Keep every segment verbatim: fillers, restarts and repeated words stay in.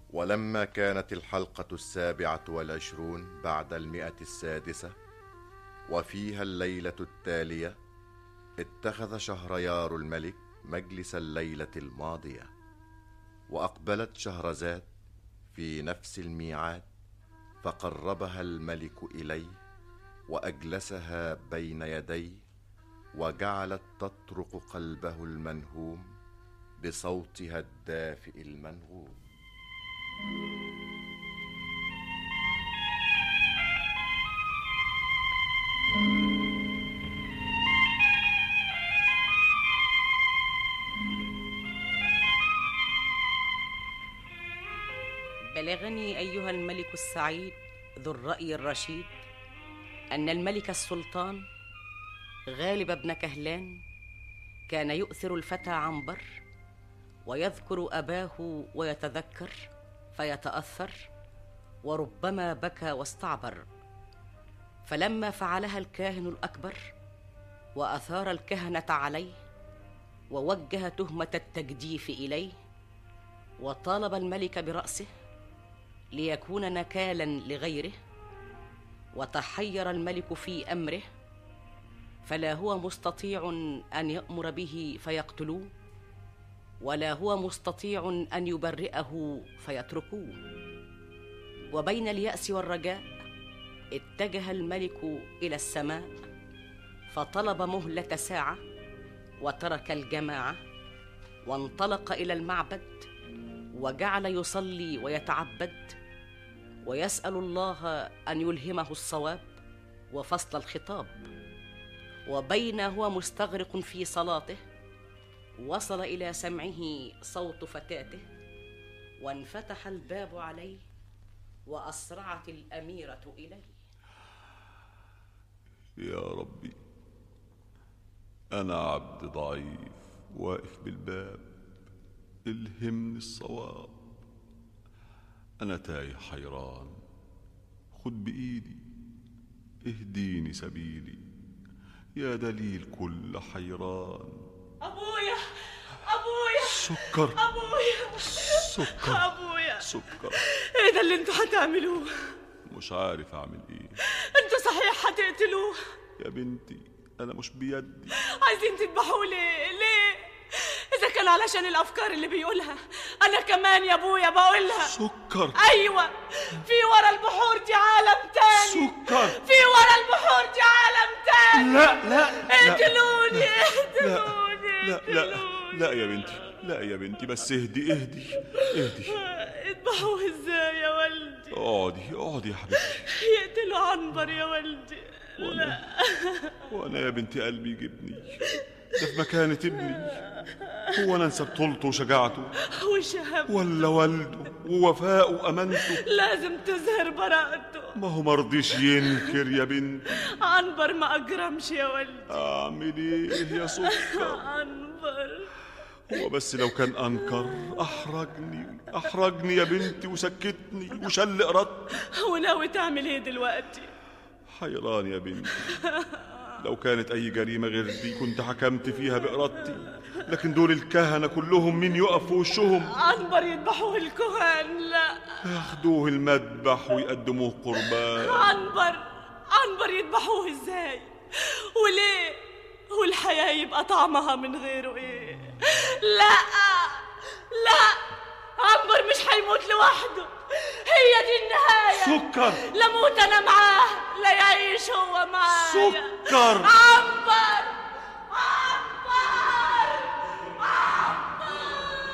ولما كانت الحلقة السابعة والعشرون بعد المئة السادسة وفيها الليلة التالية، اتخذ شهريار الملك مجلس الليلة الماضية، وأقبلت شهرزاد في نفس الميعاد، فقربها الملك إليه وأجلسها بين يديه، وجعلت تطرق قلبه المنهوم بصوتها الدافئ المنغوم. بلغني أيها الملك السعيد ذو الرأي الرشيد أن الملك السلطان غالب بن كهلان كان يؤثر الفتى عنبر، ويذكر أباه ويتذكر فيتأثر، وربما بكى واستعبر. فلما فعلها الكاهن الأكبر وأثار الكهنة عليه، ووجه تهمة التجديف إليه، وطالب الملك برأسه ليكون نكالا لغيره، وتحير الملك في أمره، فلا هو مستطيع أن يأمر به فيقتلوه، ولا هو مستطيع أن يبرئه فيتركوه. وبين اليأس والرجاء اتجه الملك إلى السماء، فطلب مهلة ساعة، وترك الجماعة وانطلق إلى المعبد، وجعل يصلي ويتعبد، ويسأل الله أن يلهمه الصواب وفصل الخطاب. وبين هو مستغرق في صلاته، وصل إلى سمعه صوت فتاته، وانفتح الباب عليه، وأسرعت الأميرة إليه. يا ربي، أنا عبد ضعيف واقف بالباب، الهمني الصواب. أنا تايه حيران، خد بإيدي اهديني سبيلي، يا دليل كل حيران. أبويا أبويا سكر أبويا سكر أبويا سكر. إيه ده اللي انتوا هتعملوه؟ مش عارف أعمل إيه. انتوا صحيح هتقتلوه؟ يا بنتي أنا مش بيدي. عايزين تذبحوه ليه؟ ليه؟ إذا كان علشان الأفكار اللي بيقولها، أنا كمان يا أبويا بقولها. سكر. أيوة، في ورا البحور دي عالم تاني. سكر. في ورا البحور دي عالم تاني. لا لا اقتلوني اقتلوني لا لا لا لا يا بنتي، لا يا بنتي، بس اهدي اهدي اهدي. اذبحوه ازاي يا ولدي؟ اقعدي اقعدي يا حبيبتي. يقتلوا عنبر يا ولدي. وانا لا. وانا يا بنتي قلبي يجيبني، ده في مكانة ابني. هو انا انسى بطولته وشجاعته وشهامته ولا والده ووفاءه وامانته؟ لازم تظهر براءته. ما هو مرضيش ينكر يا بنتي. عنبر ما اجرمش يا ولدي. اعمل ايه يا سكر؟ عنبر هو بس لو كان انكر احرجني احرجني يا بنتي وسكتني وشل ارادتي. وناوي تعمل ايه دلوقتي؟ حيران يا بنتي. لو كانت أي جريمة غير دي كنت حكمت فيها بإرادتي، لكن دول الكهنة كلهم مين يقف في وشهم؟ عنبر يذبحوه الكهان. لا، ياخدوه المذبح ويقدموه قربان. عنبر عنبر يذبحوه ازاي؟ وليه؟ والحياة يبقى طعمها من غيره ايه؟ لا لا، عنبر مش هيموت لوحده، هي دي النهاية. سكر. لا موت أنا معاه، لا يعيش هو معايا. سكر. عنبر عنبر عنبر.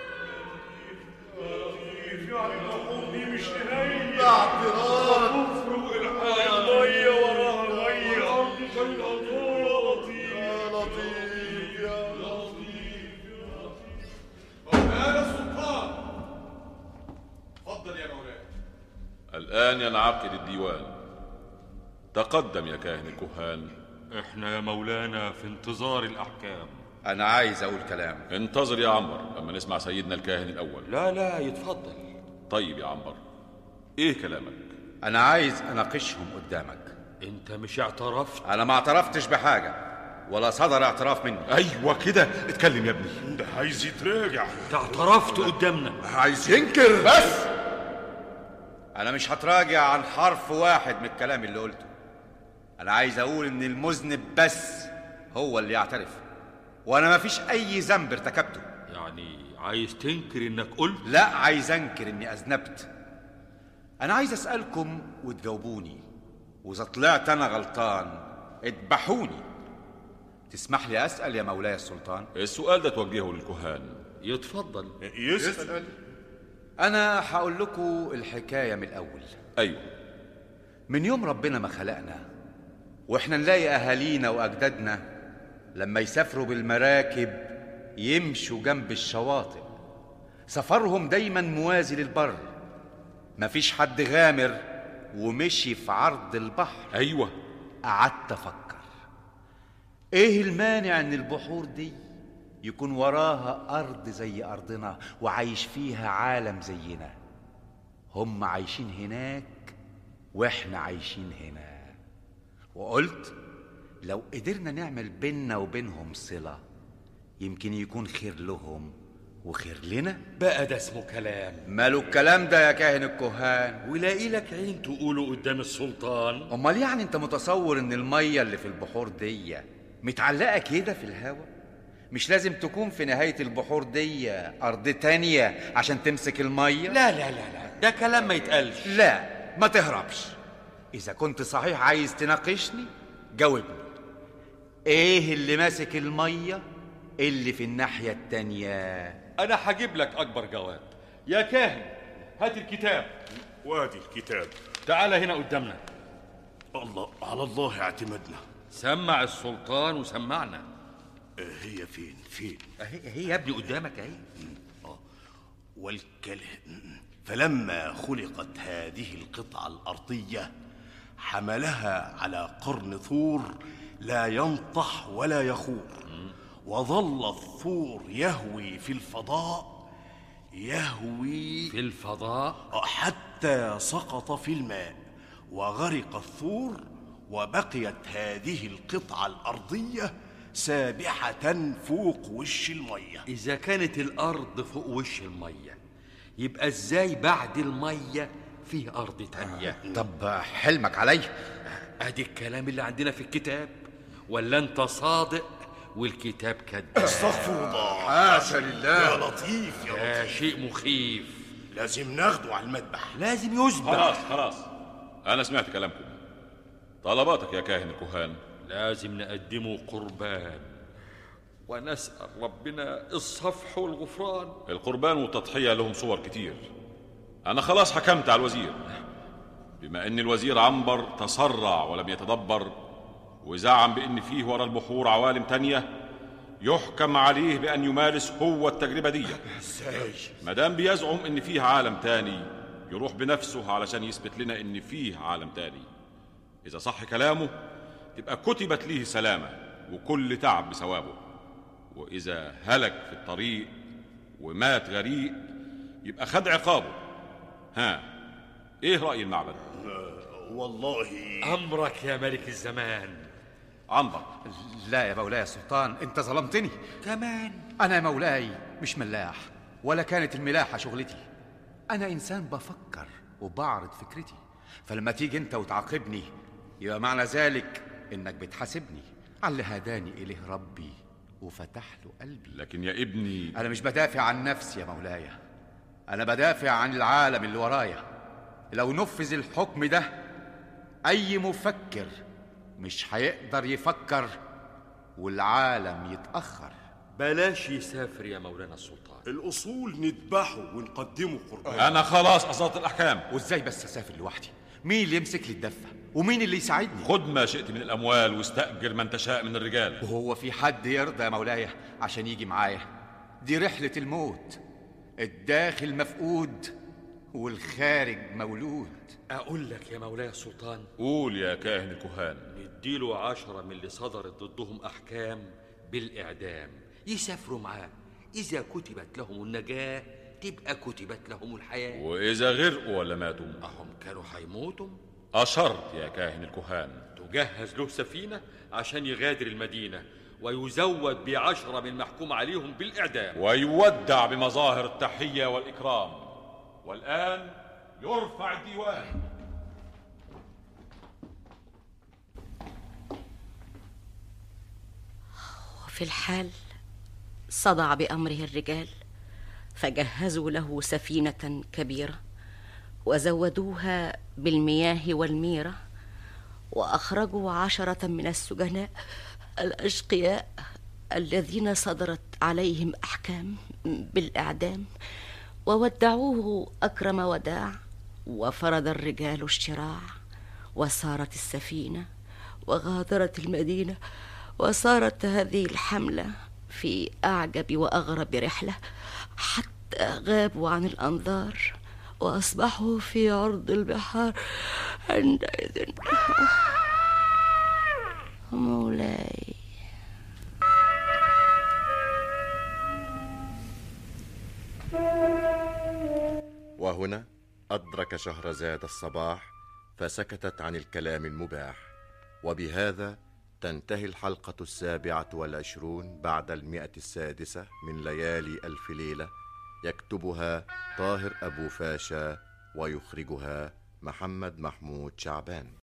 دي مش نهاية، ده اعتراض. افرق الحاجة مية وراها مية. الأرض شايلها طول. يا لطيف يا لطيف يا لطيف. مولانا السلطان، اتفضل يا مولانا. الآن ينعقد الديوان. تقدم يا كاهن الكهان. احنا يا مولانا في انتظار الأحكام. أنا عايز أقول كلام. انتظر يا عنبر لما نسمع سيدنا الكاهن الأول. لا لا، يتفضل. طيب يا عنبر، ايه كلامك؟ أنا عايز أناقشهم قدامك. انت مش اعترفت؟ أنا ما اعترفتش بحاجة. ولا صدر اعتراف مني. ايوه كده، اتكلم يا ابني. ده عايز يتراجع. انت اعترفت قدامنا. عايز ينكر. بس انا مش هتراجع عن حرف واحد من الكلام اللي قلته. انا عايز اقول ان المذنب بس هو اللي يعترف، وانا مفيش اي ذنب ارتكبته. يعني عايز تنكر انك قلت؟ لا، عايز انكر اني اذنبت. انا عايز اسالكم وتجاوبوني، واذا طلعت انا غلطان اذبحوني. تسمح لي اسال يا مولاي السلطان؟ السؤال ده توجهه للكهان. يتفضل. يسأل. انا هقول لكم الحكايه من الاول. ايوه. من يوم ربنا ما خلقنا واحنا نلاقي اهالينا واجدادنا لما يسافروا بالمراكب يمشوا جنب الشواطئ، سفرهم دايما موازي للبر، مفيش حد غامر ومشي في عرض البحر. ايوه. قعدت افكر ايه المانع ان البحور دي يكون وراها ارض زي ارضنا وعايش فيها عالم زينا. هم عايشين هناك واحنا عايشين هنا، وقلت لو قدرنا نعمل بيننا وبينهم صلة يمكن يكون خير لهم وخير لنا. بقى ده اسمه كلام؟ ماله الكلام ده يا كاهن الكهان؟ ولاقي لك عين تقوله قدام السلطان؟ امال يعني انت متصور ان المية اللي في البحور دي متعلقة كده في الهوا؟ مش لازم تكون في نهاية البحور دي أرض تانية عشان تمسك المية؟ لا لا لا لا، ده كلام ما يتقالش. لا، ما تهربش. إذا كنت صحيح عايز تناقشني جاوبني. إيه اللي ماسك المية اللي في الناحية التانية؟ أنا هجيب لك أكبر جواب. يا كاهن هات الكتاب. وادي الكتاب. تعال هنا قدامنا. الله، على الله اعتمدنا. سمع السلطان وسمعنا. هي فين فين؟ هي, هي يا ابني قدامك اهي. اه والكلام. فلما خلقت هذه القطعة الأرضية حملها على قرن ثور لا ينطح ولا يخور، وظل الثور يهوي في الفضاء يهوي في الفضاء حتى سقط في الماء وغرق الثور، وبقيت هذه القطعة الأرضية سابحة فوق وش المية. إذا كانت الأرض فوق وش المية يبقى إزاي بعد المية فيه أرض تانية؟ طب حلمك علي. أدي الكلام اللي عندنا في الكتاب، ولا أنت صادق والكتاب كذاب؟ استغفر الله. حاشا لله. يا لطيف يا ده لطيف. شيء مخيف. لازم ناخده على المذبح. لازم يذبح. خلاص خلاص، أنا سمعت كلامكم. طلباتك يا كاهن الكهان؟ لازم نقدمه قربان ونسأل ربنا الصفح والغفران. القربان والتضحية لهم صور كتير. أنا خلاص حكمت على الوزير، بما أن الوزير عنبر تسرع ولم يتدبر وزعم بأن فيه ورا البحور عوالم تانية، يحكم عليه بأن يمارس هو التجربة دي. ازاي؟ مدام بيزعم أن فيه عالم تاني يروح بنفسه علشان يثبت لنا أن فيه عالم تاني. إذا صح كلامه تبقى كتبت ليه سلامة وكل تعب بثوابه، وإذا هلك في الطريق ومات غريق يبقى خد عقابه. ها، إيه رأي المعبد؟ آه والله أمرك يا ملك الزمان. عنبر. لا يا مولاي السلطان، انت ظلمتني كمان. انا يا مولاي مش ملاح، ولا كانت الملاحة شغلتي. انا انسان بفكر وبعرض فكرتي، فلما تيجي انت وتعاقبني يبقى معنى ذلك انك بتحاسبني على اللي هداني اليه ربي وفتح له قلبي. لكن يا ابني، انا مش بدافع عن نفسي يا مولاي، انا بدافع عن العالم اللي ورايا. لو نفذ الحكم ده اي مفكر مش هيقدر يفكر والعالم يتأخر. بلاش يسافر يا مولانا السلطان. الأصول نذبحه ونقدمه قربان. أنا خلاص أصدرت الأحكام. وإزاي بس أسافر لوحدي؟ مين اللي يمسك لي الدفة؟ ومين اللي يساعدني؟ خد ما شئت من الأموال واستأجر من تشاء من الرجال. وهو في حد يرضى يا مولاي عشان يجي معايا؟ دي رحلة الموت، الداخل مفقود والخارج مولود. أقول لك يا مولاي السلطان، قول يا كاهن الكهان. نديله عشرة من اللي صدرت ضدهم أحكام بالإعدام، يسافروا معاه. إذا كتبت لهم النجاة تبقى كتبت لهم الحياة، وإذا غرقوا ولا ماتوا أهم كانوا هيموتوا. أشرت يا كاهن الكهان. جهز له سفينة عشان يغادر المدينة ويزود بعشرة من محكوم عليهم بالإعدام ويودع بمظاهر التحية والإكرام. والآن يرفع الديوان. وفي الحال صدع بأمره الرجال، فجهزوا له سفينة كبيرة وزودوها بالمياه والميرة، وأخرجوا عشرة من السجناء الأشقياء الذين صدرت عليهم أحكام بالإعدام، وودعوه أكرم وداع. وفرض الرجال الشراع، وسارت السفينة وغادرت المدينة، وصارت هذه الحملة في أعجب وأغرب رحلة، حتى غابوا عن الأنظار وأصبحوا في عرض البحار. عندئذ مولاي. وهنا أدرك شهرزاد الصباح فسكتت عن الكلام المباح. وبهذا تنتهي الحلقة السابعة والعشرون بعد المئة السادسة من ليالي ألف ليلة، يكتبها طاهر أبو فاشا ويخرجها محمد محمود شعبان.